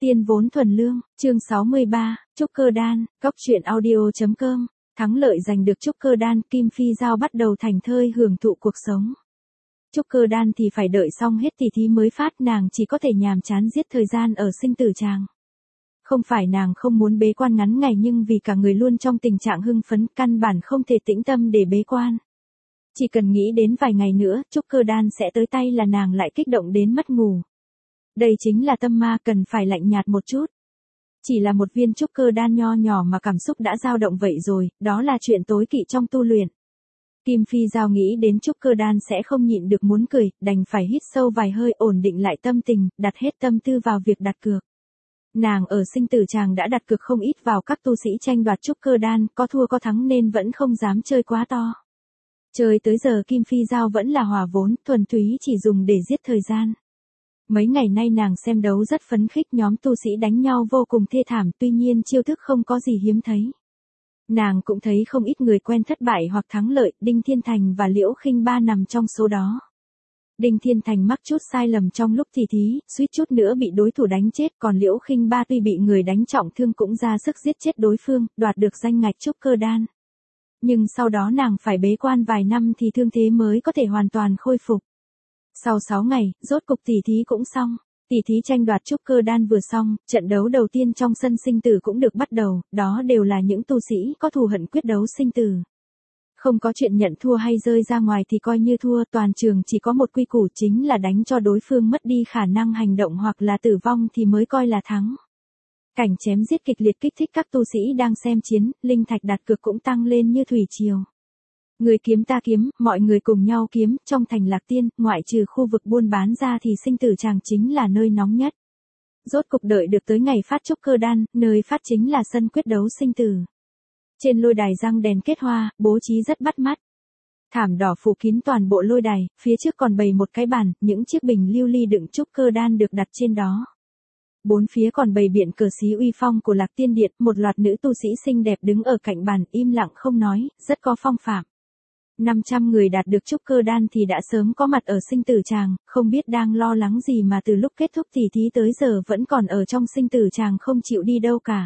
Tiên vốn thuần lương, chương 63, trúc cơ đan, góc truyện audio.com, thắng lợi giành được trúc cơ đan, Kim Phi Giao bắt đầu thành thơi hưởng thụ cuộc sống. Trúc cơ đan thì phải đợi xong hết tỷ thí mới phát, nàng chỉ có thể nhàm chán giết thời gian ở sinh tử tràng. Không phải nàng không muốn bế quan ngắn ngày, nhưng vì cả người luôn trong tình trạng hưng phấn, căn bản không thể tĩnh tâm để bế quan. Chỉ cần nghĩ đến vài ngày nữa, trúc cơ đan sẽ tới tay là nàng lại kích động đến mất ngủ. Đây chính là tâm ma, cần phải lạnh nhạt một chút. Chỉ là một viên trúc cơ đan nho nhỏ mà cảm xúc đã dao động vậy rồi, đó là chuyện tối kỵ trong tu luyện. Kim Phi Giao nghĩ đến trúc cơ đan sẽ không nhịn được muốn cười, đành phải hít sâu vài hơi ổn định lại tâm tình, đặt hết tâm tư vào việc đặt cược. Nàng ở sinh tử tràng đã đặt cược không ít vào các tu sĩ tranh đoạt trúc cơ đan, có thua có thắng nên vẫn không dám chơi quá to. Chơi tới giờ Kim Phi Giao vẫn là hòa vốn, thuần túy chỉ dùng để giết thời gian. Mấy ngày nay nàng xem đấu rất phấn khích, nhóm tu sĩ đánh nhau vô cùng thê thảm, tuy nhiên chiêu thức không có gì hiếm thấy. Nàng cũng thấy không ít người quen thất bại hoặc thắng lợi, Đinh Thiên Thành và Liễu Khinh Ba nằm trong số đó. Đinh Thiên Thành mắc chút sai lầm trong lúc tỷ thí, suýt chút nữa bị đối thủ đánh chết, còn Liễu Khinh Ba tuy bị người đánh trọng thương cũng ra sức giết chết đối phương, đoạt được danh ngạch trúc cơ đan. Nhưng sau đó nàng phải bế quan vài năm thì thương thế mới có thể hoàn toàn khôi phục. Sau 6 ngày, rốt cục tỷ thí cũng xong. Tỷ thí tranh đoạt trúc cơ đan vừa xong, trận đấu đầu tiên trong sân sinh tử cũng được bắt đầu, đó đều là những tu sĩ có thù hận quyết đấu sinh tử. Không có chuyện nhận thua hay rơi ra ngoài thì coi như thua, toàn trường chỉ có một quy củ, chính là đánh cho đối phương mất đi khả năng hành động hoặc là tử vong thì mới coi là thắng. Cảnh chém giết kịch liệt kích thích các tu sĩ đang xem chiến, linh thạch đặt cược cũng tăng lên như thủy triều. Người kiếm ta kiếm, mọi người cùng nhau kiếm, trong thành Lạc Tiên, ngoại trừ khu vực buôn bán ra thì sinh tử tràng chính là nơi nóng nhất. Rốt cục đợi được tới ngày phát trúc cơ đan, nơi phát chính là sân quyết đấu sinh tử. Trên lôi đài răng đèn kết hoa, bố trí rất bắt mắt. Thảm đỏ phủ kín toàn bộ lôi đài, phía trước còn bày một cái bàn, những chiếc bình lưu ly đựng trúc cơ đan được đặt trên đó. Bốn phía còn bày biện cờ xí uy phong của Lạc Tiên Điện, một loạt nữ tu sĩ xinh đẹp đứng ở cạnh bàn, im lặng không nói, rất có phong phạm. 500 người đạt được trúc cơ đan thì đã sớm có mặt ở sinh tử tràng, không biết đang lo lắng gì mà từ lúc kết thúc tỷ thí tới giờ vẫn còn ở trong sinh tử tràng không chịu đi đâu cả.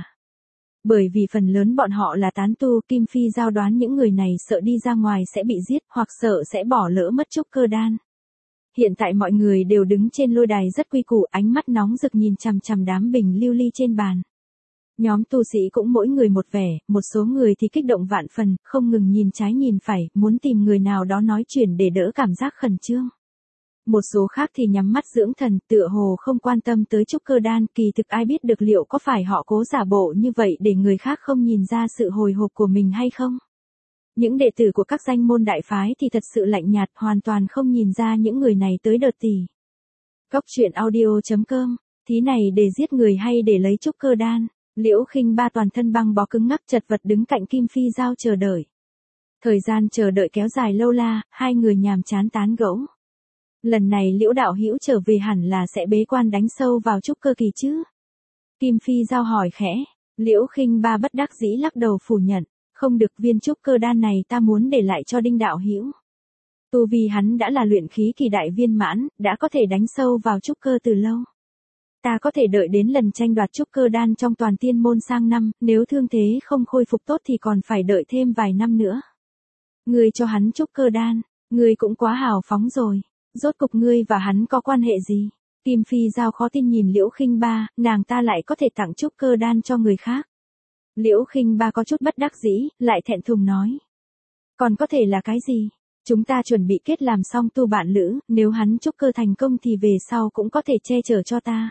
Bởi vì phần lớn bọn họ là tán tu, Kim Phi Giao đoán những người này sợ đi ra ngoài sẽ bị giết hoặc sợ sẽ bỏ lỡ mất trúc cơ đan. Hiện tại mọi người đều đứng trên lôi đài rất quy củ, ánh mắt nóng rực nhìn chằm chằm đám bình lưu ly trên bàn. Nhóm tu sĩ cũng mỗi người một vẻ, một số người thì kích động vạn phần, không ngừng nhìn trái nhìn phải, muốn tìm người nào đó nói chuyện để đỡ cảm giác khẩn trương. Một số khác thì nhắm mắt dưỡng thần, tựa hồ không quan tâm tới trúc cơ đan, kỳ thực ai biết được liệu có phải họ cố giả bộ như vậy để người khác không nhìn ra sự hồi hộp của mình hay không. Những đệ tử của các danh môn đại phái thì thật sự lạnh nhạt, hoàn toàn không nhìn ra những người này tới đợt tỷ. Góc truyện audio.com, thí này để giết người hay để lấy trúc cơ đan? Liễu Khinh Ba toàn thân băng bó cứng ngắc chật vật đứng cạnh Kim Phi Giao chờ đợi. Thời gian chờ đợi kéo dài lâu la, hai người nhàm chán tán gẫu. Lần này Liễu đạo hữu trở về hẳn là sẽ bế quan đánh sâu vào trúc cơ kỳ chứ? Kim Phi Giao hỏi khẽ. Liễu Khinh Ba bất đắc dĩ lắc đầu phủ nhận. Không được, viên trúc cơ đan này ta muốn để lại cho Đinh đạo hữu. Tu vi hắn đã là luyện khí kỳ đại viên mãn, đã có thể đánh sâu vào trúc cơ từ lâu. Ta có thể đợi đến lần tranh đoạt trúc cơ đan trong toàn tiên môn sang năm, nếu thương thế không khôi phục tốt thì còn phải đợi thêm vài năm nữa. Ngươi cho hắn trúc cơ đan, ngươi cũng quá hào phóng rồi, rốt cục ngươi và hắn có quan hệ gì? Kim Phi Giao khó tin nhìn Liễu Khinh Ba, nàng ta lại có thể tặng trúc cơ đan cho người khác. Liễu Khinh Ba có chút bất đắc dĩ, lại thẹn thùng nói. Còn có thể là cái gì? Chúng ta chuẩn bị kết làm song tu bạn lữ, nếu hắn trúc cơ thành công thì về sau cũng có thể che chở cho ta.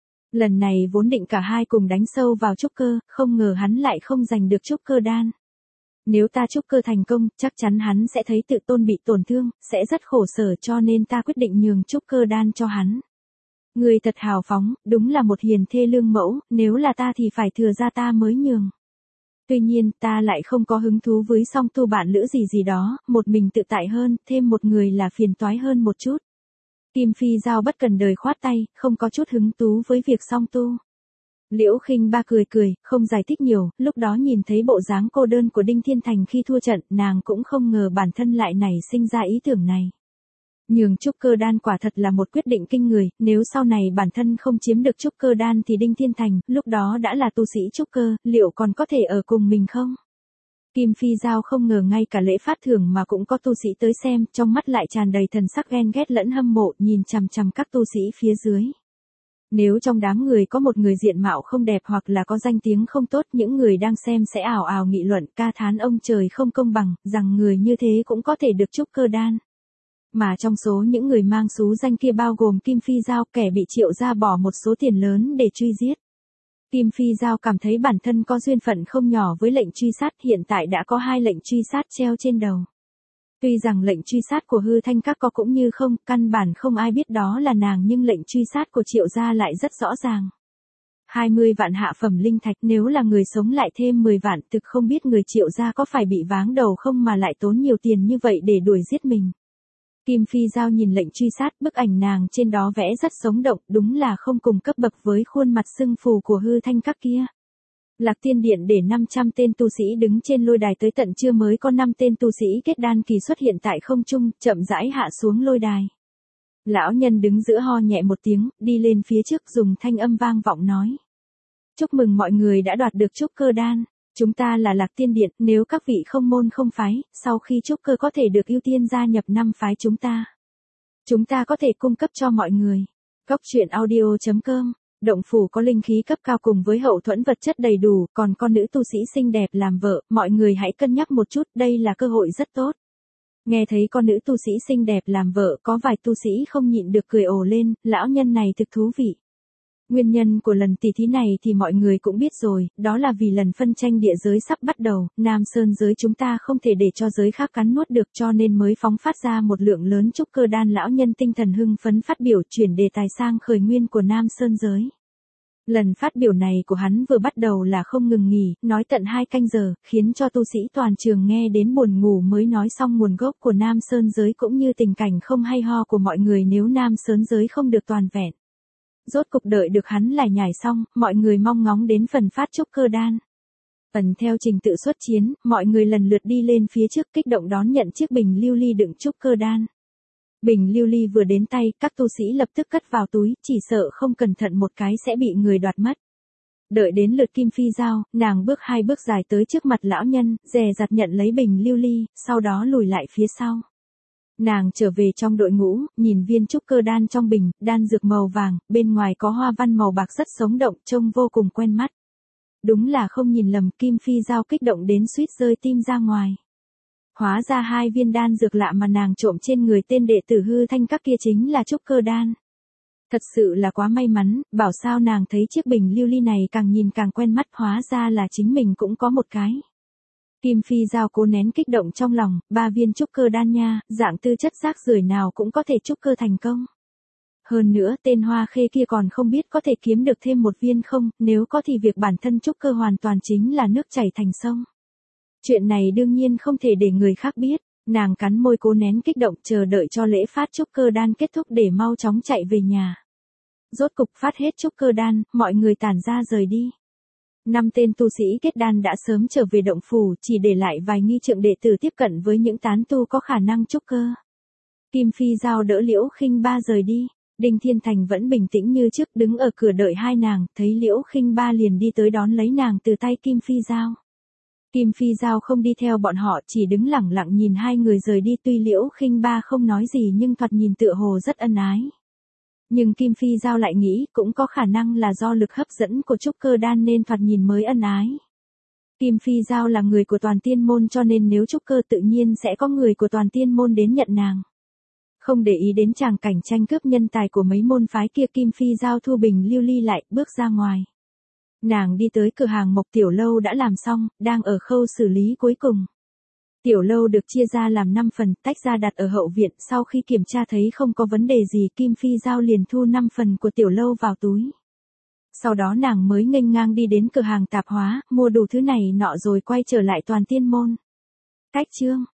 Lần này vốn định cả hai cùng đánh sâu vào trúc cơ, không ngờ hắn lại không giành được trúc cơ đan. Nếu ta trúc cơ thành công, chắc chắn hắn sẽ thấy tự tôn bị tổn thương, sẽ rất khổ sở, cho nên ta quyết định nhường trúc cơ đan cho hắn. Người thật hào phóng, đúng là một hiền thê lương mẫu, nếu là ta thì phải thừa ra ta mới nhường. Tuy nhiên, ta lại không có hứng thú với song tu bạn lữ gì đó, một mình tự tại hơn, thêm một người là phiền toái hơn một chút. Kim Phi Giao bất cần đời khoát tay, không có chút hứng thú với việc song tu. Liễu Khinh Ba cười cười, không giải thích nhiều, lúc đó nhìn thấy bộ dáng cô đơn của Đinh Thiên Thành khi thua trận, nàng cũng không ngờ bản thân lại nảy sinh ra ý tưởng này. Nhường trúc cơ đan quả thật là một quyết định kinh người, nếu sau này bản thân không chiếm được trúc cơ đan thì Đinh Thiên Thành, lúc đó đã là tu sĩ trúc cơ, liệu còn có thể ở cùng mình không? Kim Phi Giao không ngờ ngay cả lễ phát thưởng mà cũng có tu sĩ tới xem, trong mắt lại tràn đầy thần sắc ghen ghét lẫn hâm mộ, nhìn chằm chằm các tu sĩ phía dưới. Nếu trong đám người có một người diện mạo không đẹp hoặc là có danh tiếng không tốt, những người đang xem sẽ ào ào nghị luận, ca thán ông trời không công bằng, rằng người như thế cũng có thể được trúc cơ đan. Mà trong số những người mang xú danh kia bao gồm Kim Phi Giao, kẻ bị Triệu gia bỏ một số tiền lớn để truy giết. Kim Phi Giao cảm thấy bản thân có duyên phận không nhỏ với lệnh truy sát, hiện tại đã có 2 lệnh truy sát treo trên đầu. Tuy rằng lệnh truy sát của Hư Thanh Các có cũng như không, căn bản không ai biết đó là nàng, nhưng lệnh truy sát của Triệu gia lại rất rõ ràng. 20 vạn hạ phẩm linh thạch, nếu là người sống lại thêm 10 vạn, thực không biết người Triệu gia có phải bị váng đầu không mà lại tốn nhiều tiền như vậy để đuổi giết mình. Kim Phi Giao nhìn lệnh truy sát, bức ảnh nàng trên đó vẽ rất sống động, đúng là không cùng cấp bậc với khuôn mặt sưng phù của Hư Thanh Các kia. Lạc Tiên Điện để 500 tên tu sĩ đứng trên lôi đài, tới tận trưa mới có 5 tên tu sĩ kết đan kỳ xuất hiện tại không trung, chậm rãi hạ xuống lôi đài. Lão nhân đứng giữa ho nhẹ một tiếng, đi lên phía trước dùng thanh âm vang vọng nói. Chúc mừng mọi người đã đoạt được trúc cơ đan. Chúng ta là Lạc Tiên Điện, nếu các vị không môn không phái, sau khi trúc cơ có thể được ưu tiên gia nhập 5 phái chúng ta. Chúng ta có thể cung cấp cho mọi người. Góc truyện audio.com. Động phủ có linh khí cấp cao cùng với hậu thuẫn vật chất đầy đủ, còn con nữ tu sĩ xinh đẹp làm vợ, mọi người hãy cân nhắc một chút, đây là cơ hội rất tốt. Nghe thấy con nữ tu sĩ xinh đẹp làm vợ, có vài tu sĩ không nhịn được cười ồ lên, lão nhân này thực thú vị. Nguyên nhân của lần tỷ thí này thì mọi người cũng biết rồi, đó là vì lần phân tranh địa giới sắp bắt đầu, Nam Sơn giới chúng ta không thể để cho giới khác cắn nuốt được, cho nên mới phóng phát ra một lượng lớn trúc cơ đan. Lão nhân tinh thần hưng phấn phát biểu, chuyển đề tài sang khởi nguyên của Nam Sơn giới. Lần phát biểu này của hắn vừa bắt đầu là không ngừng nghỉ, nói tận 2 canh giờ, khiến cho tu sĩ toàn trường nghe đến buồn ngủ, mới nói xong nguồn gốc của Nam Sơn giới cũng như tình cảnh không hay ho của mọi người nếu Nam Sơn giới không được toàn vẹn. Rốt cục đợi được hắn lải nhải xong, mọi người mong ngóng đến phần phát trúc cơ đan. Phần theo trình tự xuất chiến, mọi người lần lượt đi lên phía trước kích động đón nhận chiếc bình lưu ly đựng trúc cơ đan. Bình lưu ly vừa đến tay, các tu sĩ lập tức cất vào túi, chỉ sợ không cẩn thận một cái sẽ bị người đoạt mất. Đợi đến lượt Kim Phi Giao, nàng bước 2 bước dài tới trước mặt lão nhân, dè dặt nhận lấy bình lưu ly, sau đó lùi lại phía sau. Nàng trở về trong đội ngũ, nhìn viên trúc cơ đan trong bình, đan dược màu vàng, bên ngoài có hoa văn màu bạc rất sống động, trông vô cùng quen mắt. Đúng là không nhìn lầm, Kim Phi Giao kích động đến suýt rơi tim ra ngoài. Hóa ra 2 viên đan dược lạ mà nàng trộm trên người tên đệ tử Hư Thanh Các kia chính là trúc cơ đan. Thật sự là quá may mắn, bảo sao nàng thấy chiếc bình lưu ly này càng nhìn càng quen mắt, hóa ra là chính mình cũng có một cái. Kim Phi Giao cố nén kích động trong lòng, 3 viên trúc cơ đan nha, dạng tư chất rác rưởi nào cũng có thể trúc cơ thành công. Hơn nữa tên Hoa Khê kia còn không biết có thể kiếm được thêm 1 viên không, nếu có thì việc bản thân trúc cơ hoàn toàn chính là nước chảy thành sông. Chuyện này đương nhiên không thể để người khác biết, nàng cắn môi cố nén kích động chờ đợi cho lễ phát trúc cơ đan kết thúc để mau chóng chạy về nhà. Rốt cục phát hết trúc cơ đan, mọi người tản ra rời đi. 5 tên tu sĩ kết đan đã sớm trở về động phủ, chỉ để lại vài nghi trượng đệ tử tiếp cận với những tán tu có khả năng trúc cơ. Kim Phi Giao đỡ Liễu Khinh Ba rời đi, Đinh Thiên Thành vẫn bình tĩnh như trước đứng ở cửa đợi hai nàng, thấy Liễu Khinh Ba liền đi tới đón lấy nàng từ tay Kim Phi Giao. Kim Phi Giao không đi theo bọn họ, chỉ đứng lẳng lặng nhìn hai người rời đi, tuy Liễu Khinh Ba không nói gì nhưng thoạt nhìn tựa hồ rất ân ái. Nhưng Kim Phi Giao lại nghĩ cũng có khả năng là do lực hấp dẫn của trúc cơ đan nên thoạt nhìn mới ân ái. Kim Phi Giao là người của toàn tiên môn cho nên nếu trúc cơ tự nhiên sẽ có người của toàn tiên môn đến nhận nàng. Không để ý đến tràng cảnh tranh cướp nhân tài của mấy môn phái kia, Kim Phi Giao thu bình lưu ly lại, bước ra ngoài. Nàng đi tới cửa hàng Mộc Tiểu Lâu đã làm xong, đang ở khâu xử lý cuối cùng. Tiểu lâu được chia ra làm 5 phần, tách ra đặt ở hậu viện, sau khi kiểm tra thấy không có vấn đề gì, Kim Phi Giao liền thu 5 phần của tiểu lâu vào túi. Sau đó nàng mới nghênh ngang đi đến cửa hàng tạp hóa, mua đủ thứ này nọ rồi quay trở lại toàn tiên môn. Cách chương